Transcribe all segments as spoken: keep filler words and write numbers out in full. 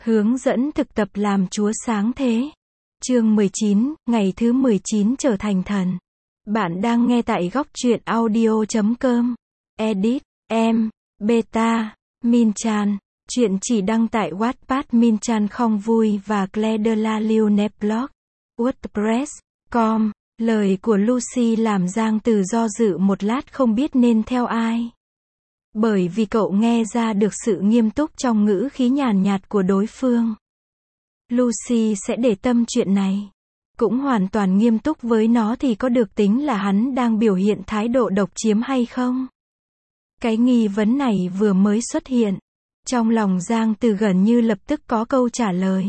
Hướng dẫn thực tập làm Chúa sáng thế. Chương mười chín, ngày thứ mười chín trở thành thần. Bạn đang nghe tại góc truyện audio chấm com. Edit, em, Beta, Minchan. Chuyện chỉ đăng tại Wattpad. Minchan không vui và Claire de la Lune blog. WordPress chấm com. Lời của Lucy làm Giang Từ do dự một lát không biết nên theo ai. Bởi vì cậu nghe ra được sự nghiêm túc trong ngữ khí nhàn nhạt của đối phương. Lucy sẽ để tâm chuyện này. Cũng hoàn toàn nghiêm túc với nó thì có được tính là hắn đang biểu hiện thái độ độc chiếm hay không? Cái nghi vấn này vừa mới xuất hiện. Trong lòng Giang Từ gần như lập tức có câu trả lời.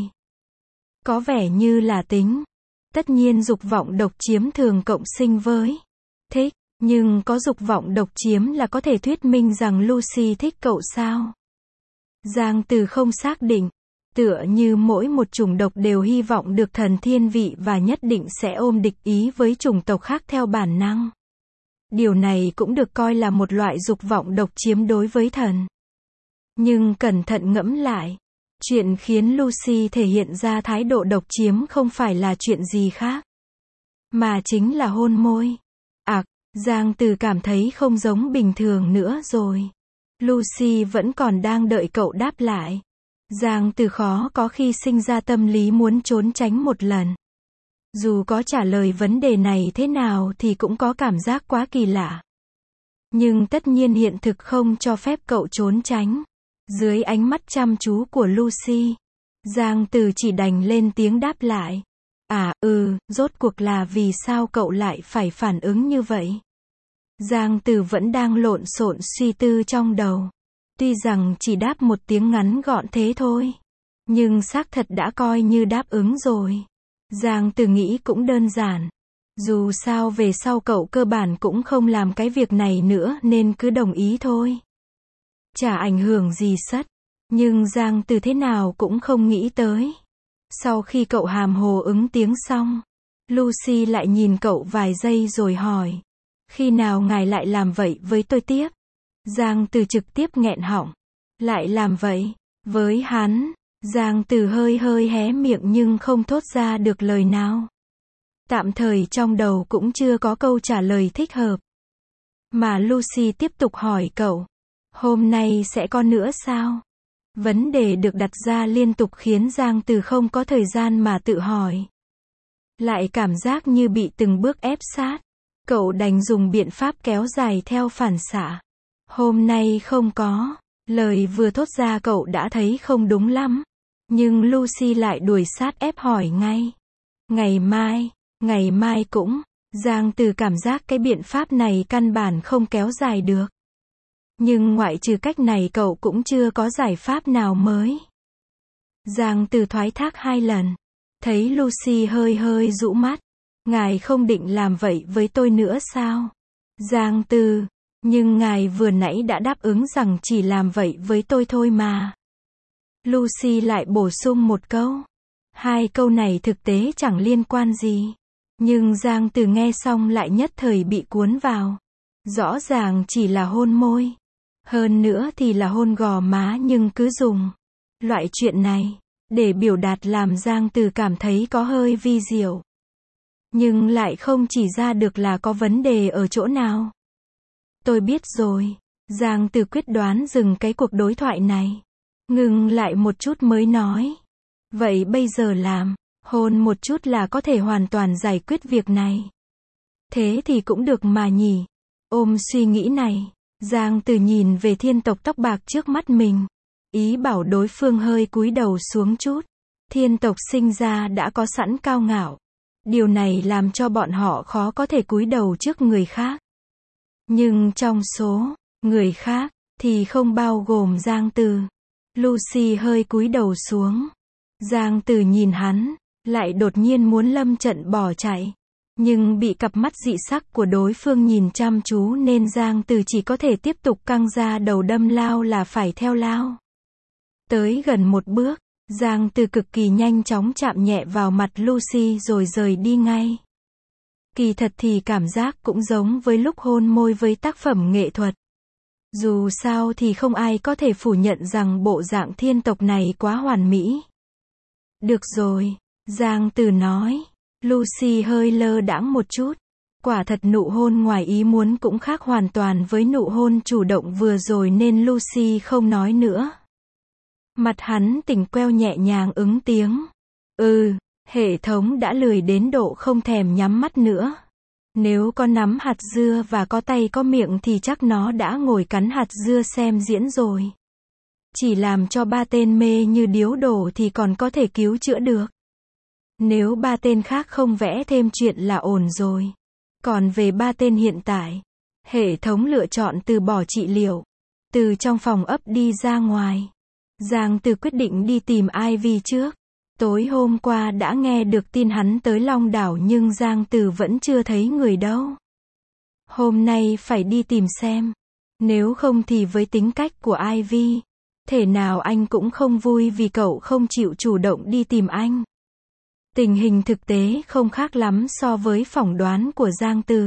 Có vẻ như là tính. Tất nhiên dục vọng độc chiếm thường cộng sinh với thích. Nhưng có dục vọng độc chiếm là có thể thuyết minh rằng Lucy thích cậu sao? Giang Từ không xác định. Tựa như mỗi một chủng độc đều hy vọng được thần thiên vị và nhất định sẽ ôm địch ý với chủng tộc khác theo bản năng. Điều này cũng được coi là một loại dục vọng độc chiếm đối với thần. Nhưng cẩn thận ngẫm lại, chuyện khiến Lucy thể hiện ra thái độ độc chiếm không phải là chuyện gì khác, mà chính là hôn môi. À, Giang Từ cảm thấy không giống bình thường nữa rồi. Lucy vẫn còn đang đợi cậu đáp lại. Giang Từ khó có khi sinh ra tâm lý muốn trốn tránh một lần. Dù có trả lời vấn đề này thế nào thì cũng có cảm giác quá kỳ lạ. Nhưng tất nhiên hiện thực không cho phép cậu trốn tránh. Dưới ánh mắt chăm chú của Lucy, Giang Từ chỉ đành lên tiếng đáp lại. À, ừ, rốt cuộc là vì sao cậu lại phải phản ứng như vậy? Giang Từ vẫn đang lộn xộn suy tư trong đầu. Tuy rằng chỉ đáp một tiếng ngắn gọn thế thôi, nhưng xác thật đã coi như đáp ứng rồi. Giang Từ nghĩ cũng đơn giản. Dù sao về sau cậu cơ bản cũng không làm cái việc này nữa nên cứ đồng ý thôi. Chả ảnh hưởng gì sất. Nhưng Giang Từ thế nào cũng không nghĩ tới. Sau khi cậu hàm hồ ứng tiếng xong, Lucy lại nhìn cậu vài giây rồi hỏi. Khi nào ngài lại làm vậy với tôi tiếp? Giang Từ trực tiếp nghẹn họng. Lại làm vậy? Với hắn? Giang Từ hơi hơi hé miệng nhưng không thốt ra được lời nào. Tạm thời trong đầu cũng chưa có câu trả lời thích hợp. Mà Lucy tiếp tục hỏi cậu. Hôm nay sẽ có nữa sao? Vấn đề được đặt ra liên tục khiến Giang Từ không có thời gian mà tự hỏi. Lại cảm giác như bị từng bước ép sát. Cậu đành dùng biện pháp kéo dài theo phản xạ. Hôm nay không có. Lời vừa thốt ra cậu đã thấy không đúng lắm. Nhưng Lucy lại đuổi sát ép hỏi ngay. Ngày mai, ngày mai cũng. Giang Từ cảm giác cái biện pháp này căn bản không kéo dài được. Nhưng ngoại trừ cách này cậu cũng chưa có giải pháp nào mới. Giang Từ thoái thác hai lần. Thấy Lucy hơi hơi rũ mắt. Ngài không định làm vậy với tôi nữa sao? Giang Từ, nhưng ngài vừa nãy đã đáp ứng rằng chỉ làm vậy với tôi thôi mà. Lucy lại bổ sung một câu. Hai câu này thực tế chẳng liên quan gì. Nhưng Giang Từ nghe xong lại nhất thời bị cuốn vào. Rõ ràng chỉ là hôn môi. Hơn nữa thì là hôn gò má nhưng cứ dùng loại chuyện này để biểu đạt làm Giang Từ cảm thấy có hơi vi diệu. Nhưng lại không chỉ ra được là có vấn đề ở chỗ nào. Tôi biết rồi. Giang Từ quyết đoán dừng cái cuộc đối thoại này. Ngừng lại một chút mới nói. Vậy bây giờ làm, hôn một chút là có thể hoàn toàn giải quyết việc này. Thế thì cũng được mà nhỉ. Ôm suy nghĩ này, Giang Từ nhìn về thiên tộc tóc bạc trước mắt mình. Ý bảo đối phương hơi cúi đầu xuống chút. Thiên tộc sinh ra đã có sẵn cao ngạo. Điều này làm cho bọn họ khó có thể cúi đầu trước người khác. Nhưng trong số người khác thì không bao gồm Giang Từ. Lucy hơi cúi đầu xuống. Giang Từ nhìn hắn, lại đột nhiên muốn lâm trận bỏ chạy. Nhưng bị cặp mắt dị sắc của đối phương nhìn chăm chú nên Giang Từ chỉ có thể tiếp tục căng ra đầu đâm lao là phải theo lao. Tới gần một bước, Giang Từ cực kỳ nhanh chóng chạm nhẹ vào mặt Lucy rồi rời đi ngay. Kỳ thật thì cảm giác cũng giống với lúc hôn môi với tác phẩm nghệ thuật. Dù sao thì không ai có thể phủ nhận rằng bộ dạng thiên tộc này quá hoàn mỹ. Được rồi, Giang Từ nói. Lucy hơi lơ đãng một chút. Quả thật nụ hôn ngoài ý muốn cũng khác hoàn toàn với nụ hôn chủ động vừa rồi nên Lucy không nói nữa. Mặt hắn tỉnh queo nhẹ nhàng ứng tiếng. Ừ, hệ thống đã lười đến độ không thèm nhắm mắt nữa. Nếu có nắm hạt dưa và có tay có miệng thì chắc nó đã ngồi cắn hạt dưa xem diễn rồi. Chỉ làm cho ba tên mê như điếu đổ thì còn có thể cứu chữa được. Nếu ba tên khác không vẽ thêm chuyện là ổn rồi. Còn về ba tên hiện tại, hệ thống lựa chọn từ bỏ trị liệu. Từ trong phòng ấp đi ra ngoài. Giang Từ quyết định đi tìm Ivy trước. Tối hôm qua đã nghe được tin hắn tới Long Đảo nhưng Giang Từ vẫn chưa thấy người đâu. Hôm nay phải đi tìm xem. Nếu không thì với tính cách của Ivy, thể nào anh cũng không vui vì cậu không chịu chủ động đi tìm anh. Tình hình thực tế không khác lắm so với phỏng đoán của Giang Từ.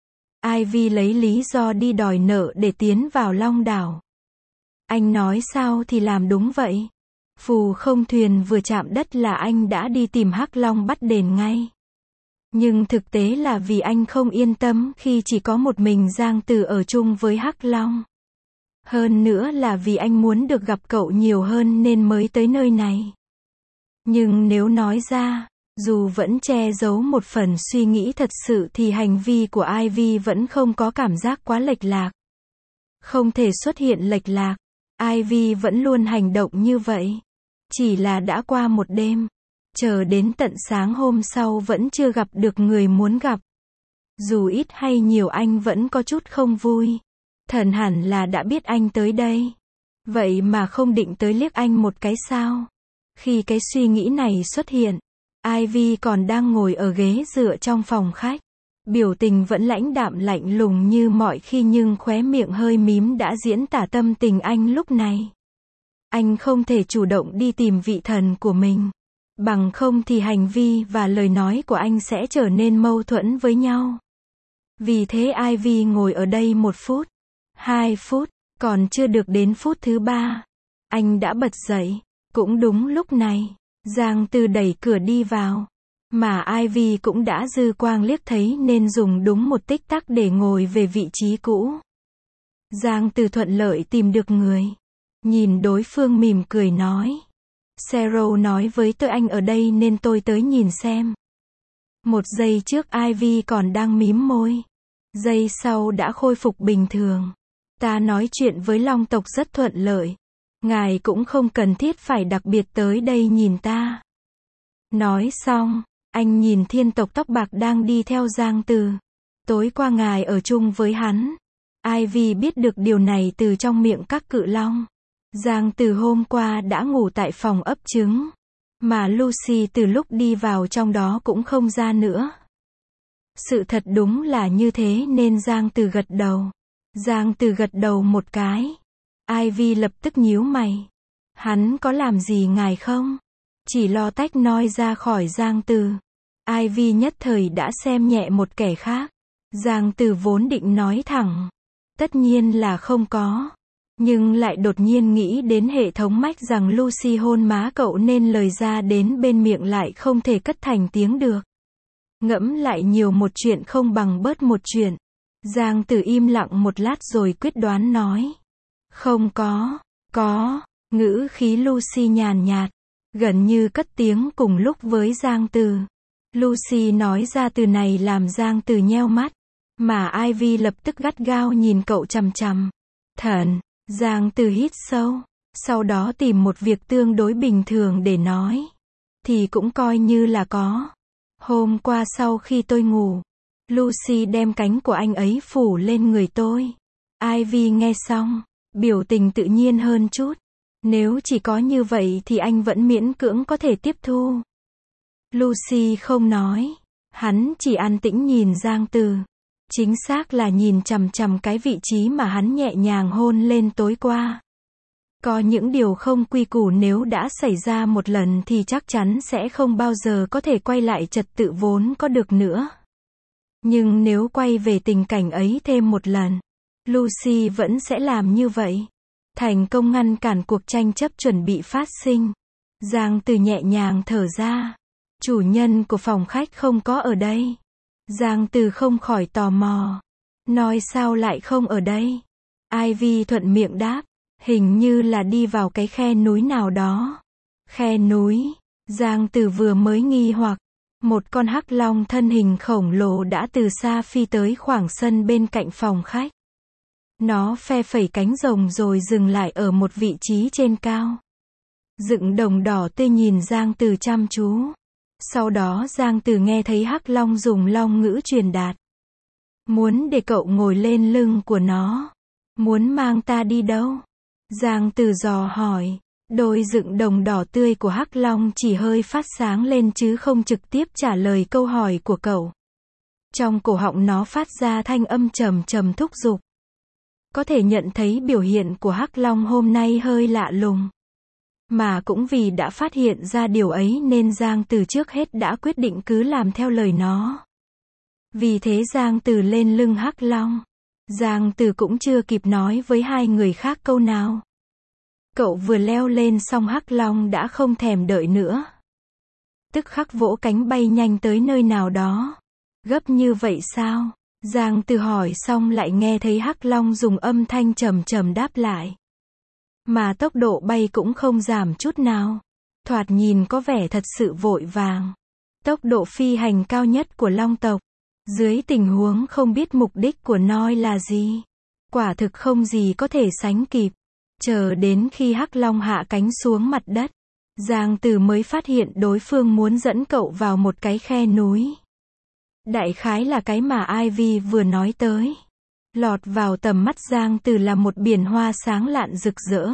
Ivy lấy lý do đi đòi nợ để tiến vào Long Đảo. Anh nói sao thì làm đúng vậy. Phù không thuyền vừa chạm đất là anh đã đi tìm Hắc Long bắt đền ngay. Nhưng thực tế là vì anh không yên tâm khi chỉ có một mình Giang Từ ở chung với Hắc Long. Hơn nữa là vì anh muốn được gặp cậu nhiều hơn nên mới tới nơi này. Nhưng nếu nói ra, dù vẫn che giấu một phần suy nghĩ thật sự thì hành vi của Ivy vẫn không có cảm giác quá lệch lạc. Không thể xuất hiện lệch lạc. Ivy vẫn luôn hành động như vậy. Chỉ là đã qua một đêm. Chờ đến tận sáng hôm sau vẫn chưa gặp được người muốn gặp. Dù ít hay nhiều anh vẫn có chút không vui. Thần hẳn là đã biết anh tới đây. Vậy mà không định tới liếc anh một cái sao? Khi cái suy nghĩ này xuất hiện, Ivy còn đang ngồi ở ghế dựa trong phòng khách. Biểu tình vẫn lãnh đạm lạnh lùng như mọi khi nhưng khóe miệng hơi mím đã diễn tả tâm tình anh lúc này. Anh không thể chủ động đi tìm vị thần của mình. Bằng không thì hành vi và lời nói của anh sẽ trở nên mâu thuẫn với nhau. Vì thế Ivy ngồi ở đây một phút, hai phút, còn chưa được đến phút thứ ba. Anh đã bật dậy. Cũng đúng lúc này, Giang Từ đẩy cửa đi vào. Mà Ivy cũng đã dư quang liếc thấy nên dùng đúng một tích tắc để ngồi về vị trí cũ. Giang Từ thuận lợi tìm được người. Nhìn đối phương mỉm cười nói. Zero nói với tôi anh ở đây nên tôi tới nhìn xem. Một giây trước Ivy còn đang mím môi. Giây sau đã khôi phục bình thường. Ta nói chuyện với Long tộc rất thuận lợi. Ngài cũng không cần thiết phải đặc biệt tới đây nhìn ta. Nói xong, anh nhìn thiên tộc tóc bạc đang đi theo Giang Từ. Tối qua ngài ở chung với hắn. Ivy biết được điều này từ trong miệng các cự long. Giang Từ hôm qua đã ngủ tại phòng ấp trứng. Mà Lucy từ lúc đi vào trong đó cũng không ra nữa. Sự thật đúng là như thế nên Giang Từ gật đầu. Giang Từ gật đầu một cái. Ivy lập tức nhíu mày. Hắn có làm gì ngài không? Chỉ lo tách nói ra khỏi Giang Từ. Ivy nhất thời đã xem nhẹ một kẻ khác. Giang Từ vốn định nói thẳng. Tất nhiên là không có. Nhưng lại đột nhiên nghĩ đến hệ thống mách rằng Lucy hôn má cậu nên lời ra đến bên miệng lại không thể cất thành tiếng được. Ngẫm lại nhiều một chuyện không bằng bớt một chuyện. Giang Từ im lặng một lát rồi quyết đoán nói. Không có, có, ngữ khí Lucy nhàn nhạt, gần như cất tiếng cùng lúc với Giang Từ. Lucy nói ra từ này làm Giang Từ nheo mắt, mà Ivy lập tức gắt gao nhìn cậu chằm chằm. Thần, Giang Từ hít sâu, sau đó tìm một việc tương đối bình thường để nói. Thì cũng coi như là có. Hôm qua sau khi tôi ngủ, Lucy đem cánh của anh ấy phủ lên người tôi. Ivy nghe xong, biểu tình tự nhiên hơn chút. Nếu chỉ có như vậy thì anh vẫn miễn cưỡng có thể tiếp thu. Lucy không nói. Hắn chỉ an tĩnh nhìn Giang Từ. Chính xác là nhìn chằm chằm cái vị trí mà hắn nhẹ nhàng hôn lên tối qua. Có những điều không quy củ nếu đã xảy ra một lần thì chắc chắn sẽ không bao giờ có thể quay lại trật tự vốn có được nữa. Nhưng nếu quay về tình cảnh ấy thêm một lần, Lucy vẫn sẽ làm như vậy. Thành công ngăn cản cuộc tranh chấp chuẩn bị phát sinh. Giang Từ nhẹ nhàng thở ra. Chủ nhân của phòng khách không có ở đây. Giang Từ không khỏi tò mò. Nói sao lại không ở đây? Ivy thuận miệng đáp. Hình như là đi vào cái khe núi nào đó. Khe núi. Giang Từ vừa mới nghi hoặc. Một con hắc long thân hình khổng lồ đã từ xa phi tới khoảng sân bên cạnh phòng khách. Nó phe phẩy cánh rồng rồi dừng lại ở một vị trí trên cao. Dựng đồng đỏ tươi nhìn Giang Từ chăm chú. Sau đó Giang Từ nghe thấy hắc long dùng long ngữ truyền đạt. Muốn để cậu ngồi lên lưng của nó. Muốn mang ta đi đâu? Giang Từ dò hỏi. Đôi dựng đồng đỏ tươi của hắc long chỉ hơi phát sáng lên chứ không trực tiếp trả lời câu hỏi của cậu. Trong cổ họng nó phát ra thanh âm trầm trầm thúc giục. Có thể nhận thấy biểu hiện của hắc long hôm nay hơi lạ lùng. Mà cũng vì đã phát hiện ra điều ấy nên Giang Từ trước hết đã quyết định cứ làm theo lời nó. Vì thế Giang Từ lên lưng hắc long. Giang Từ cũng chưa kịp nói với hai người khác câu nào. Cậu vừa leo lên xong hắc long đã không thèm đợi nữa. Tức khắc vỗ cánh bay nhanh tới nơi nào đó. Gấp như vậy sao? Giang Từ hỏi xong lại nghe thấy hắc long dùng âm thanh trầm trầm đáp lại. Mà tốc độ bay cũng không giảm chút nào. Thoạt nhìn có vẻ thật sự vội vàng. Tốc độ phi hành cao nhất của long tộc. Dưới tình huống không biết mục đích của nó là gì. Quả thực không gì có thể sánh kịp. Chờ đến khi hắc long hạ cánh xuống mặt đất. Giang Từ mới phát hiện đối phương muốn dẫn cậu vào một cái khe núi. Đại khái là cái mà Ivy vừa nói tới. Lọt vào tầm mắt Giang Từ là một biển hoa sáng lạn rực rỡ.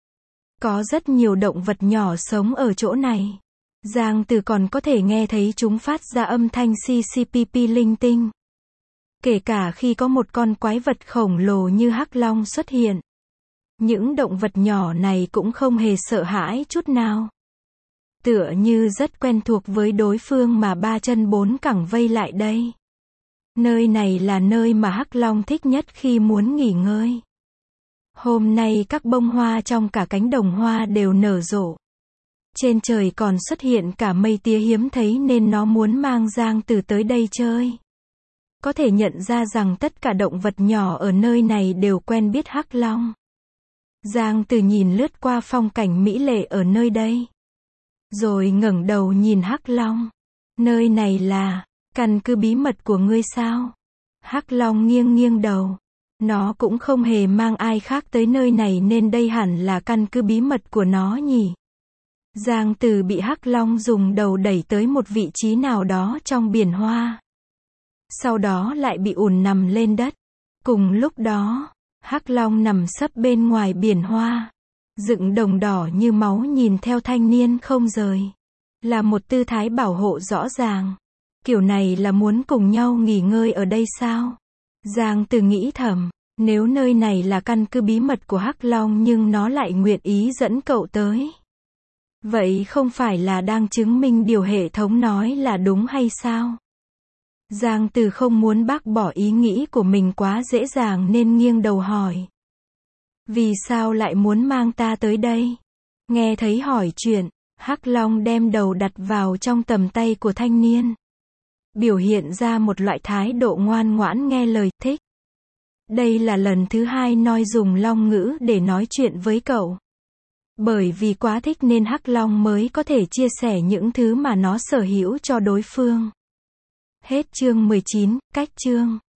Có rất nhiều động vật nhỏ sống ở chỗ này. Giang Từ còn có thể nghe thấy chúng phát ra âm thanh xì xì pi pi linh tinh. Kể cả khi có một con quái vật khổng lồ như hắc long xuất hiện. Những động vật nhỏ này cũng không hề sợ hãi chút nào. Tựa như rất quen thuộc với đối phương mà ba chân bốn cẳng vây lại đây. Nơi này là nơi mà hắc long thích nhất khi muốn nghỉ ngơi. Hôm nay các bông hoa trong cả cánh đồng hoa đều nở rộ. Trên trời còn xuất hiện cả mây tía hiếm thấy nên nó muốn mang Giang Từ tới đây chơi. Có thể nhận ra rằng tất cả động vật nhỏ ở nơi này đều quen biết hắc long. Giang Từ nhìn lướt qua phong cảnh mỹ lệ ở nơi đây. Rồi ngẩng đầu nhìn hắc long. Nơi này là căn cứ bí mật của ngươi sao? Hắc long nghiêng nghiêng đầu. Nó cũng không hề mang ai khác tới nơi này nên đây hẳn là căn cứ bí mật của nó nhỉ. Giang Từ bị hắc long dùng đầu đẩy tới một vị trí nào đó trong biển hoa. Sau đó lại bị ùn nằm lên đất. Cùng lúc đó, hắc long nằm sấp bên ngoài biển hoa. Dựng đồng đỏ như máu nhìn theo thanh niên không rời. Là một tư thái bảo hộ rõ ràng. Kiểu này là muốn cùng nhau nghỉ ngơi ở đây sao? Giang Từ nghĩ thầm, nếu nơi này là căn cứ bí mật của hắc long nhưng nó lại nguyện ý dẫn cậu tới. Vậy không phải là đang chứng minh điều hệ thống nói là đúng hay sao? Giang Từ không muốn bác bỏ ý nghĩ của mình quá dễ dàng nên nghiêng đầu hỏi. Vì sao lại muốn mang ta tới đây? Nghe thấy hỏi chuyện, hắc long đem đầu đặt vào trong tầm tay của thanh niên. Biểu hiện ra một loại thái độ ngoan ngoãn nghe lời, thích. Đây là lần thứ hai Noi dùng long ngữ để nói chuyện với cậu. Bởi vì quá thích nên hắc long mới có thể chia sẻ những thứ mà nó sở hữu cho đối phương. Hết chương mười chín, cách chương.